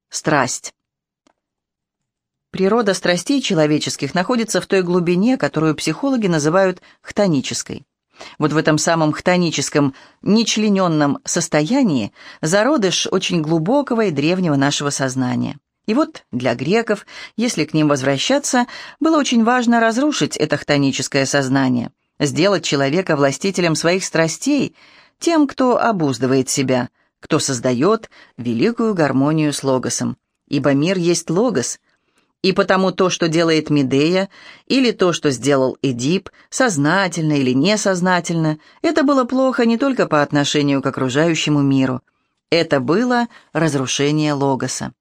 Страсть. Природа страстей человеческих находится в той глубине, которую психологи называют хтонической. Вот в этом самом хтоническом, нечлененном состоянии зародыш очень глубокого и древнего нашего сознания. И вот для греков, если к ним возвращаться, было очень важно разрушить это хтоническое сознание, сделать человека властителем своих страстей, тем, кто обуздывает себя, кто создает великую гармонию с логосом. Ибо мир есть логос, и потому то, что делает Медея, или то, что сделал Эдип, сознательно или несознательно, это было плохо не только по отношению к окружающему миру. Это было разрушение логоса.